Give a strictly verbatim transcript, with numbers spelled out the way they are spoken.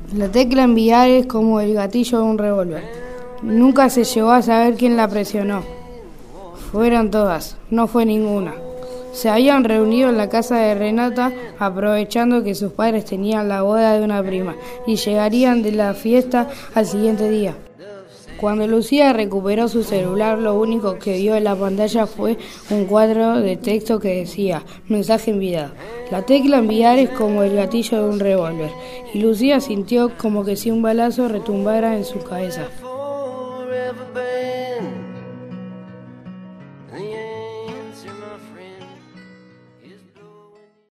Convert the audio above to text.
La tecla enviar es como el gatillo de un revólver. Nunca se llegó a saber quién la presionó. Fueron todas, no fue ninguna. Se habían reunido en la casa de Renata, aprovechando que sus padres tenían la boda de una prima y llegarían de la fiesta al siguiente día. Cuando Lucía recuperó su celular, lo único que vio en la pantalla fue un cuadro de texto que decía mensaje enviado. La tecla enviar es como el gatillo de un revólver, y Lucía sintió como que si un balazo retumbara en su cabeza.